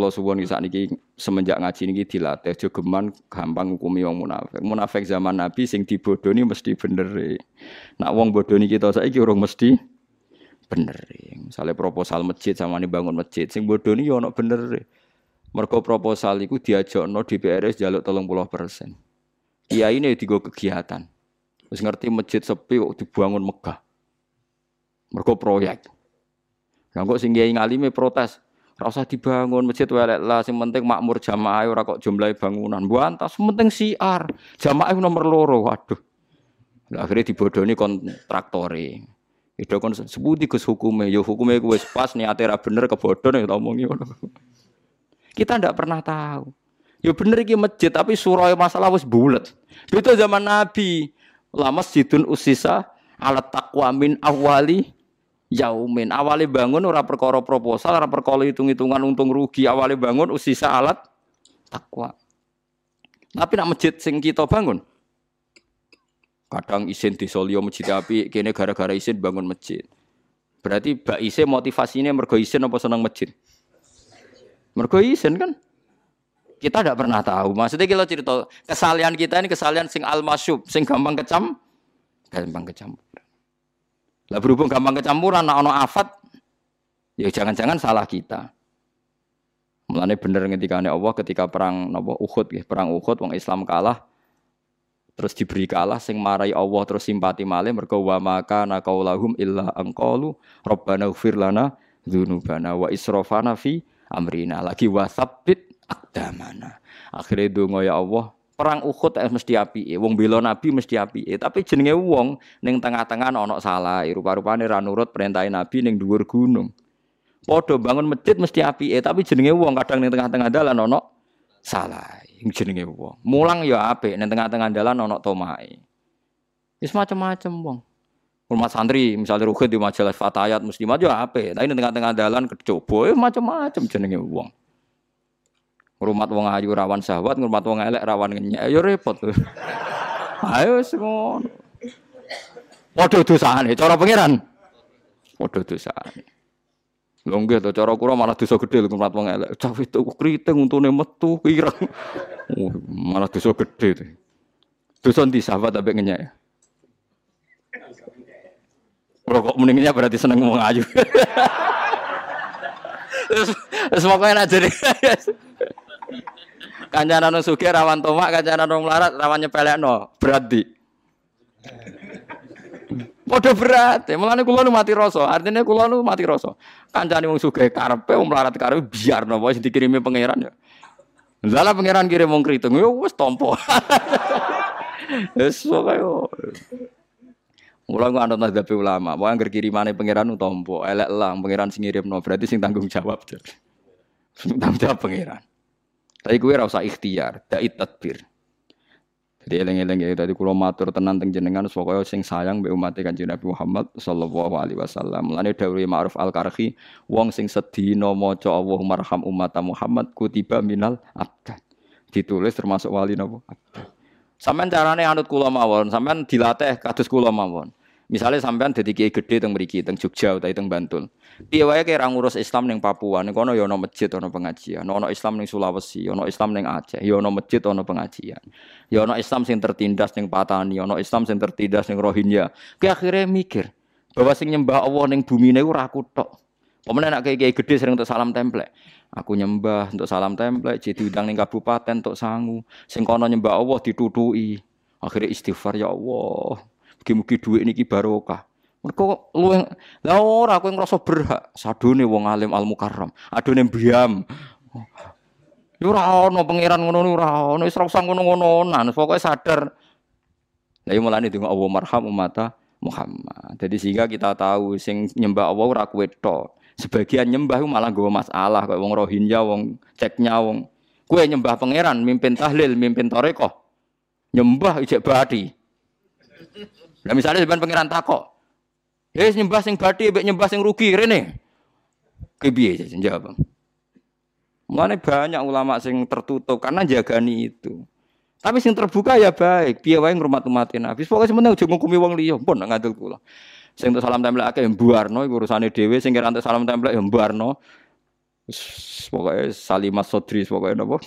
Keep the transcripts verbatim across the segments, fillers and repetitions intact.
kula suwun iki sakniki semenjak ngaji niki dilatih aja geman gampang ngukumi wong munafik. Munafik zaman Nabi sing dibodoni mesti bener. Nak wong bodoni kita saiki urung mesti bener. Misale proposal masjid samane bangun masjid sing bodoni ya ono bener. Mergo proposal iku diajakno D P R S njaluk tiga puluh persen. Kiyaine digo kegiatan. Wis ngerti masjid sepi kok dibangun megah. Mergo proyek. Lah kok sing kiai ngalime protes, ora usah dibangun masjid welek lah, sing penting makmur jamaah ora kok jumlahe bangunan. Buantas penting siar. Jamaah nomor loro. Waduh. Lah akhire dibodoni kontraktore. Itu kon sebuti Gus hukume, ya hukume ku wis pas niate ra bener kebodhon ya omongi ngono. Kita ndak pernah tahu. Ya bener iki masjid tapi surah masalah wis bulet. Itu zaman Nabi. La masjidun usisa ala taqwa min awali yaumin. Awale bangun ora perkara proposal, ora perkara hitung-hitungan untung rugi. Awale bangun usisa alat takwa. Tapi nak masjid sing kita bangun, kadang isin desa liya masjid apik, kene gara-gara isin bangun masjid. Berarti bak isin motivasinya mergo isin apa seneng masjid? Mergo isin kan? Kita tidak pernah tahu. Maksudnya kalau cerita kesalahan kita ini kesalahan sing al-masyub, sing gampang kecam, gampang kecam. Lah berhubung gampang kecampuran, ana ana afat, ya jangan-jangan salah kita. Mulane bener ngendikane Allah ketika perang napa Uhud nggih, perang Uhud wong Islam kalah terus diberi kalah sing marai Allah terus simpati malih mergo wa maka naqaulahum illa anqalu rabbana ighfir lana dzunubana wa israfana fi amrina lagi wasabbit aqdamana. Akhire donga ya Allah, perang Uhud mesti apike, wong bela Nabi mesti apike, tapi jenenge wong ning tengah-tengah ana salah, rupa-rupane ra nurut perintah Nabi ning dhuwur gunung. Padha bangun masjid mesti apike, tapi jenenge wong kadang ning tengah-tengah dalan ana salah, jenenge wong. Mulang ya apik, ning tengah-tengah dalan ana tomahe. Wis macam-macam wong. Rumah santri misalnya Ruhid di majalah Fatayat Muslimat ya apik, tapi ning tengah-tengah dalan kecoba macam-macam jenenge wong. Ngrumat wong ayu rawan syahwat, ngrumat wong elek rawan ngenyek. Ya repot. Ayo ngono. Padha dosane cara pangeran. Padha dosane. Lho nggih to cara kula malah dosa gedhe lho ngrumat wong elek. Cah itu kriting untune metu kirang. Oh, malah dosa gedhe to. Dosa ndi syahwat ambek ngenyek. Ora kok mendingnya berarti seneng wong ayu. Terus pokoknya nak jadi kancanan wong sugih rawan tomak, kancanan wong melarat rawan nyepelekno. Berat di. Padha berat. Mulane kula nu mati rasa. Artine kula nu mati rasa. Kancane wong sugih karepe wong melarat karepe biarno wae dikirimi pangeran ya. Lha pangeran kirim wong kriting ya wis tampa. Wis pokoke. Mula ku anut mazhab ulama, wae angger kirimane pangeran utampa, elek lah pangeran sing ngirimno, berarti sing tanggung jawab. Sing tanggung jawab pangeran. Tapi kowe ora usah ikhtiar, dai tadbir. Jadi eling-eling ya tadi kula matur tenan teng jenengan pokoke sing sayang mbek umat Kanjeng Nabi Muhammad sallallahu alaihi wasallam. Mulane dawuhe Ma'ruf Al-Karhi, wong sing sedina maca Allahumma arham umat Muhammad kutiba minal abad. Ditulis termasuk wali napa? Abad. Sampeyan carane anut kula mawon, sampeyan dilatih kados kula mawon. Misale sampeyan dadi kiai gedhe teng mriki teng Jogja utawa teng Bantul. Piye wae kira ngurus Islam ning Papua, ning kono ya ana masjid, ana pengajian. Ana Islam ning Sulawesi, ana Islam ning Aceh, ya ana masjid, ana pengajian. Ya ana Islam sing tertindas ning Patani, ana Islam sing tertindas ning Rohingya. Ki akhire mikir bahwa sing nyembah Allah ning bumine ora aku tok. Pemene nek kiai gedhe sering untuk salam templek. Aku nyembah untuk salam templek, jadi diundang ning kabupaten untuk sangu. Sing kono nyembah Allah ditutuki. Akhire istighfar ya Allah. Mugi-mugi dhuwit niki barokah. Mergo luwih lha ora kowe ngrasa berhak sadone wong alim al mukarram. Adone mbiam. Yo ora ono pangeran ngono ora ono wis ora usah ngono-ngononan. Pokoke sadar. Lah iki mulane donga Allah marham ummata Muhammad. Jadi sehingga kita tahu sing nyembah Allah ora kowe tok. Sebagian nyembah malah nggawa masalah kaya wong Rohingya, wong ceknya wong. Kowe nyembah pangeran, mimpin tahlil, mimpin tarekah. Nyembah ijek badi. Lah misale sampean pangeran takok. Wis nyembah sing badi mbek nyembah sing rugi rene. Ki piye jawab. Mulane banyak ulama sing tertutup karena jagani itu. Tapi sing terbuka ya baik, piye wae ngrumat umatin Nabi. Pokoke sementing aja ngukumi wong liya, pun ngandel kula. Sing entuk salam templek akeh mbuarno iku urusane dhewe, sing kira entuk salam templek ya mbuarno. Wis pokoke Salimas Sodri pokoke napa.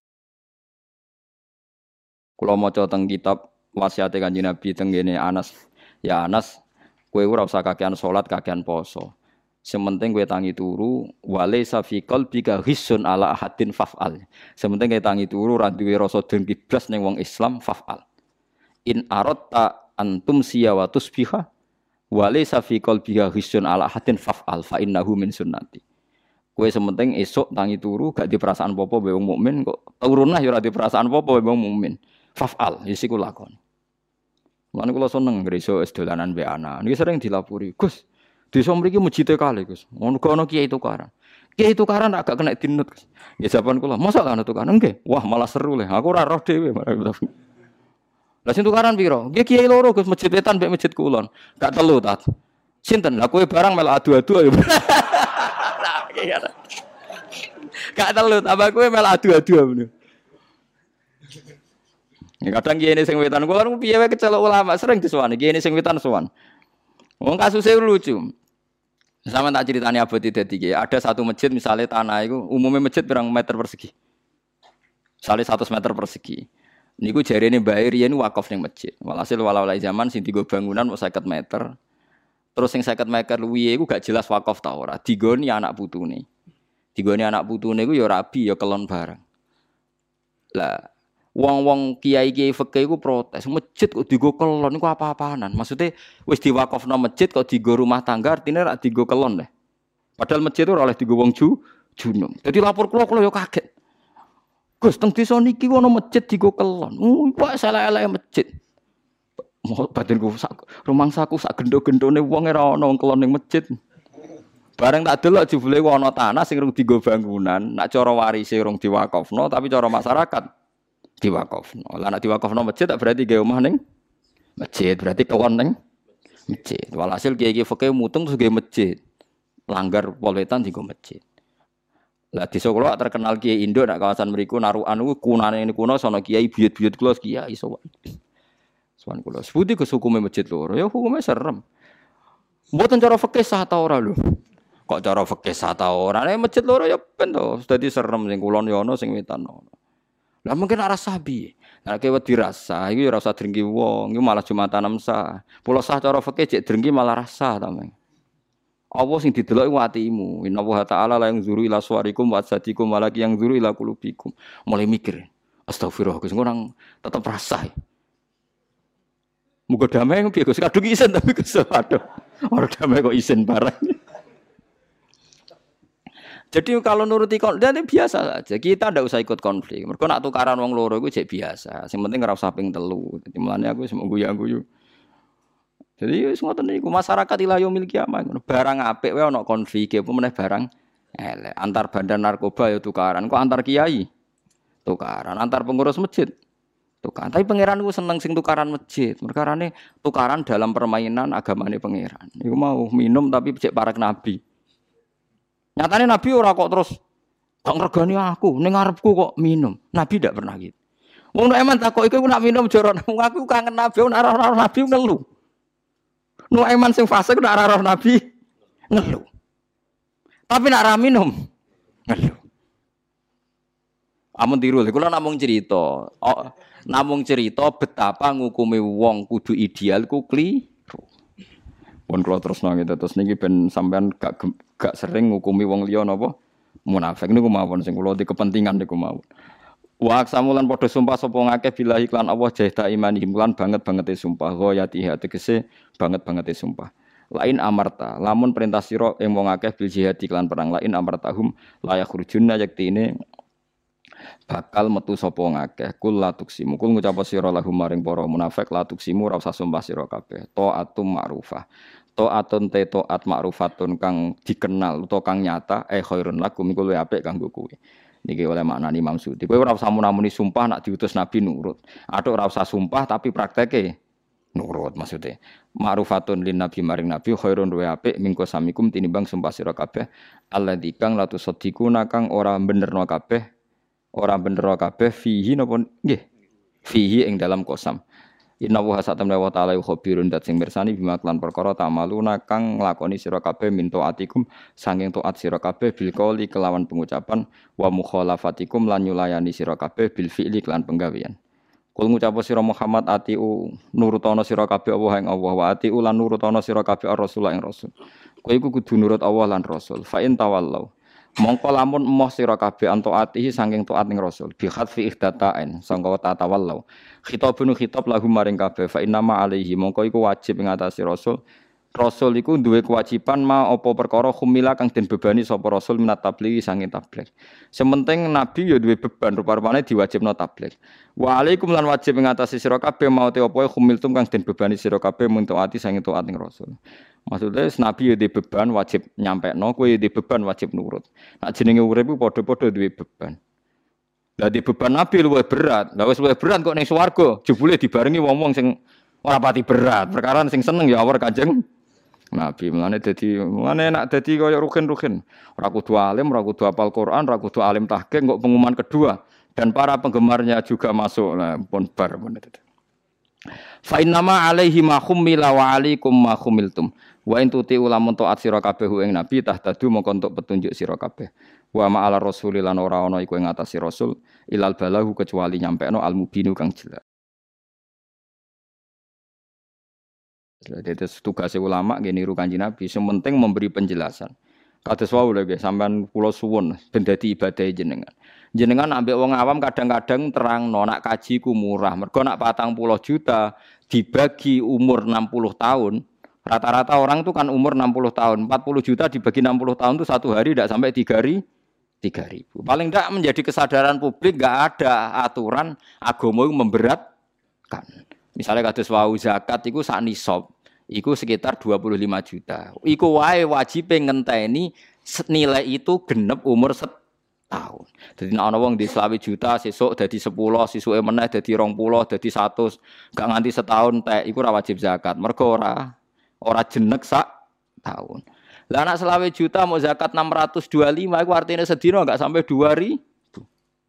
Kula maca teng kitab wasiate Kanjeng Nabi teng ngene Anas. Ya Anas, kowe ora usah kakean salat, kakean poso. Sementing kowe tangi turu, wale safi qalbika ghisun ala ahadin faf'al. Sementing kowe tangi turu ora duwe rasa dengki blas ning wong Islam faf'al. In aratta antum siya wa tusbiha wale safi qalbika ghisun ala ahadin faf'al fa innahu min sunnati. Kowe sementing esuk tangi turu gak di perasaan apa-apa wong mukmin kok turunah ya ora di perasaan apa-apa wong mukmin. Faf'al, isi ku lakon. Lan kula seneng ngreso es dolanan mbek ana. Niki sering dilapuri, Gus. Desa mriki mujite kali, Gus. Ngono kok ana kiai tukaran. Kiai tukaran agak kena dinut, Gus. Ya jawaban kula, mosok ana tukaran nggih. Wah, malah seru le. Aku ora roh dhewe. Lah sing tukaran piro? Nggih kiai loro, Gus, masjid wetan mbek masjid kulon. Gak telu ta. Sinten? Lah kowe barang mel adu-adu ya. Gak telu, tambah kowe mel adu-adu ngono. Kadang kiai sing wetan kula niku piye wae kecelok ulama sering disuwani kiai sing wetan suwan. Wong kasuse lucu. Sama tak ceritani abadi dadi kiai. Ada satu masjid misalnya tanah itu umumnya masjid berang meter persegi. Misalnya seratus meter persegi. Niku jarene Mbak Irian wakaf ning masjid. Walhasil walau-walai zaman sing digo bangunan mau lima puluh meter. Terus sing lima puluh meter luwihe iku gak jelas wakaf ta ora. Digoni anak putune. Digoni anak putune iku ya rabi ya kelon bareng. Lah wong-wong kiai-kiai fikih iku protes, masjid kok digo kelon niku apa-apaanan. Maksudnya wis diwakafno masjid kok digo rumah tangga artine rak digo kelon deh. Padahal masjid itu ora oleh digo wong ju junum. Dadi lapor kula kula yo kaget. Gus teng desa niki ono masjid digo kelon. Uh, kok salah-eleke masjid. Mau batinku sak rumangsaku sak gendo-gendone wong ora ono wong kelon ning masjid. Bareng tak delok jebule ono tanah sing rung digo bangunan, nak cara warise rung diwakafno tapi cara masyarakat diwakafno. Lah nek diwakafno masjid tak berarti gawe omah ning masjid, berarti kelon ning masjid. Walhasil kiai-kiai fikih mutung terus gawe masjid. Langgar polwetan digo masjid. Lah desa kula terkenal kiai Indo nek kawasan mriku narukan niku kunane ini kuno sono kiai buyut-buyut kula kiai sowan. Sowan kula. Seputi ke hukume masjid loro? Ya hukume serem. Mboten cara fikih sah ta ora lho. Kok cara fikih sah ta ora? Nek masjid loro ya ben to. Dadi serem sing kulon ya ono sing wetan ono. Lah mungkin arah sabi. Nek kowe dirasa iki ora usah drengki wong, iki malah Jumatan sah. Pulau sah cara fikih cek drengki malah rasa ta, Mang. Allah sing didelok iku atimu. Inna wa ta'ala la yang zuru ila suwarikum wa asadikum walaki yang zuru ila qulubikum. Mulai mikir. Astagfirullah, Gus ngono tetep rasa. Muga damai piye Gus kadung isin tapi Gus aduh. Ora damai kok isin barang. Jadi kalau nuruti konflik biasa saja. Kita ndak usah ikut konflik. Mergo nak tukaran wong loro iku jek biasa. Sing penting ora usah ping telu. Dadi mulane aku wis mung guyu-guyu. Jadi wis ngoten niku masyarakat ila yaumil kiamah ngono. Barang apik wae ana konflik apa meneh barang elek. Antar bandar narkoba ya tukaran. Kok antar kiai tukaran, antar pengurus masjid tukaran. Tapi pangeran ku seneng sing tukaran masjid. Perkarane tukaran dalam permainan agamane pangeran. Iku mau minum tapi cek para nabi. Nyatane Nabi ora kok terus kok ngregani aku, ning ngarepku kok minum. Nabi ndak pernah gitu. Wong nek eman takok iku nak minum joro aku kangen Nabi, nek ora Nabi ngelu. Nu eman sing fase nek ora Nabi ngelu. Tapi nek ora minum ngelu. Amun tiru, kula namung cerita. Oh, namung cerita betapa ngukumi wong kudu ideal ku kliru. Pun kula terus nang terus niki ben sampean gak gak sering ngukumi wong liya napa munafik niku mawon sing kula di kepentingan niku mawon. Wa aksamulan padha sumpah sapa ngakeh billahi lan Allah jahda imani lan banget-bangete sumpah ghayati tegese banget-bangete sumpah. Lain amarta lamun perintah sira ing wong akeh bil jihad lan perang lain amartahum la yakhrujunna yaktine bakal metu sapa ngakeh kul latuksimu kul ngucap sira lahum maring para munafik latuksimu ora usah sumpah sira kabeh taatum ma'rufah taatun te taat ma'rufatun kang dikenal utawa kang nyata eh khairun lakum iku luwih apik kanggo kowe niki oleh maknani Imam Suyuti kowe ora usah munamuni sumpah nak diutus nabi nurut atuk ora usah sumpah tapi prakteke nurut maksudnya ma'rufatun lin nabi maring nabi khairun luwih apik mingko samikum tinimbang sumpah sira kabeh alladzi kang latu sadiquna kang ora benerno kabeh ora bener kabeh fihi napa nggih fihi ing dalam kosam Inna wa satamna wa ta'ala khabirun dat sing mirsani bima klan perkara tamaluna kang nglakoni sira kabeh min taatikum sanging taat sira kabeh bil qauli kelawan pengucapan wa mukhalafatikum lan nyulayani sira kabeh bil fi'li klan penggawean. Kul ngucap sira Muhammad atiu nurutono sira kabeh Allah ing Allah wa atiu lan nurutono sira kabeh Rasul ing Rasul. Kowe iku kudu nurut Allah lan Rasul. Fa in tawallau mongko lamun emoh sira kabeh anto atihi saking taat ning Rasul bi khatfi ihdatain sangka tatawallau khitabun khitab lahum maring kabeh fa inna ma alaihi mongko iku wajib ing atase Rasul Rasul iku duwe kewajiban ma apa perkara khumila kang den bebani sapa Rasul minat tabligh saking tabligh sementing nabi ya duwe beban rupa-rupane diwajibno tabligh wa alaikum lan wajib ing atase sira kabeh mau te apa khumiltum kang den bebani sira kabeh mun taati saking taat ning Rasul. Maksudnya nabi ya di beban wajib nyampe no, kue di beban wajib nurut. Nak jenenge urip iku padha-padha duwe beban. Lah di beban nabi luwih berat. Lah wis luwih berat kok ning swarga, jebule dibarengi wong-wong sing ora pati berat. Perkara sing seneng ya awar Kanjeng Nabi. Mulane dadi mulane enak dadi kaya ruhin-ruhin. Ora kudu alim, ora kudu hafal Quran, ora kudu alim tahqiq kok pengumuman kedua dan para penggemarnya juga masuk. Nah, pun bar pun itu. Fa innama alaihi ma khummila wa alaikum ma khumiltum. Wa in tuti ulamun taat sira kabeh ing nabi tahtadu mongko entuk petunjuk sira kabeh. Wa ma ala rasul lan ora ana iku ing atase rasul ilal balahu kecuali nyampekno al mubinu kang jelas. Jadi tugas ulama nggih niru Kanjeng Nabi, sementing memberi penjelasan. Kados wau lho nggih sampean kula suwun ben dadi ibadah jenengan. Jenengan ambek wong awam kadang-kadang terangno nak kaji ku murah. Mergo nak patang puluh juta dibagi umur enam puluh tahun, rata-rata orang itu kan umur enam puluh tahun. empat puluh juta dibagi enam puluh tahun itu satu hari tidak sampai tiga ribu. Paling tidak menjadi kesadaran publik enggak ada aturan agama itu memberatkan. Misalnya kados wau zakat iku sak nisab, iku sekitar dua puluh lima juta. Iku wae wajib ngenteni nilai itu genep umur setahun. Jadi nek ana wong di selawe juta sesuk dadi sepuluh, sesuke meneh dadi rong puluh, dadi seratus, gak nganti setahun tek iku ora wajib zakat. Mergo ora ora jenek sak tahun. Lah anak selawe juta mau zakat enam ratus dua puluh lima iku artine sedina gak sampai dua ribu.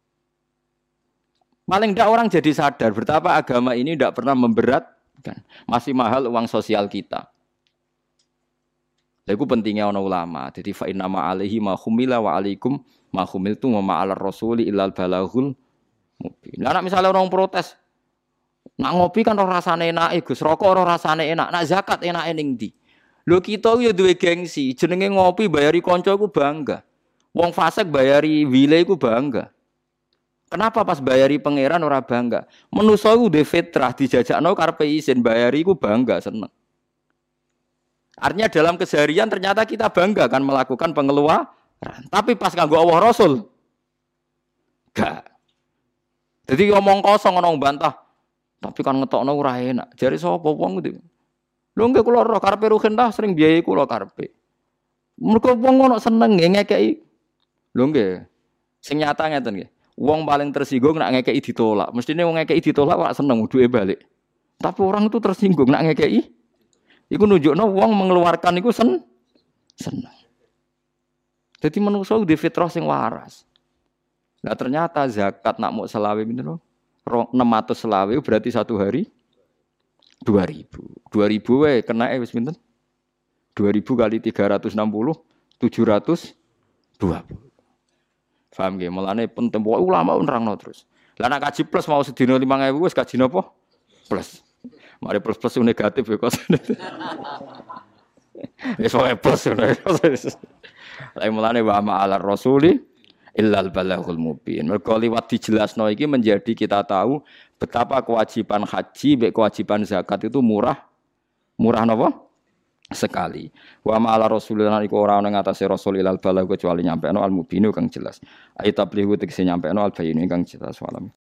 Paling ndak orang jadi sadar betapa agama ini ndak pernah memberatkan. Masih mahal uang sosial kita. Lha iku pentingnya ana ulama. Jadi fa inna ma alaihi ma khumila wa alaikum ma khumiltum wa ma alar rasuli illal balaghul mubin. Lah nek misale orang protes, nak ngopi kan ora rasane enake, Gus. Rokok ora rasane enak. Nak zakat enake ning ndi? Lho kita yo duwe gengsi, jenenge ngopi bayari kanca iku bangga. Wong fasik bayari wile iku bangga. Kenapa pas bayari pangeran ora bangga? Manusa iku duwe fitrah dijajakno karepe isin bayari iku bangga seneng. Artinya dalam keseharian ternyata kita bangga kan melakukan pengeluaran. Tapi pas kanggo Allah Rasul gak. Jadi ngomong kosong ana bantah. Tapi kan ngetokno ora enak. Jare sapa wong kuwi? Lho nggih kula roh karepe ruhin dah sering biayai kula karepe. Mergo wong ono seneng ngekeki. Lho nggih. Sing nyata ngeten nggih. Wong paling tersinggung nak ngekeki ditolak. Mestine wong ngekeki ditolak ora seneng duwe balik. Tapi orang itu tersinggung nak ngekeki. Iku nunjukno wong mengeluarkan iku sen seneng. Jadi manusia di fitrah sing waras. Nah ternyata zakat nak mau selawe pinten lho? enam ratus selawe berarti satu hari dua ribu. dua ribu wae kenake wis pinten? dua ribu kali tiga ratus enam puluh tujuh ratus dua puluh. Paham nggih? Mulane penting ulama nerangno terus. Lah nak kaji plus mau sedina lima ribu wis kaji napa? Plus. Mari plus-plus negatif ya kok. Wis wae plus. Lah mulane wa ma'al rasuli illal balaghul mubin. Mergo liwat dijelasno iki menjadi kita tahu betapa kewajiban haji mek kewajiban zakat itu murah. Murah napa? Sekali. Wa ma'al rasulina iku ora ana ing atase rasul illal balagh kecuali nyampeno al mubinu kang jelas. Ayat tablighu tegese nyampeno al bayyin kang jelas walam.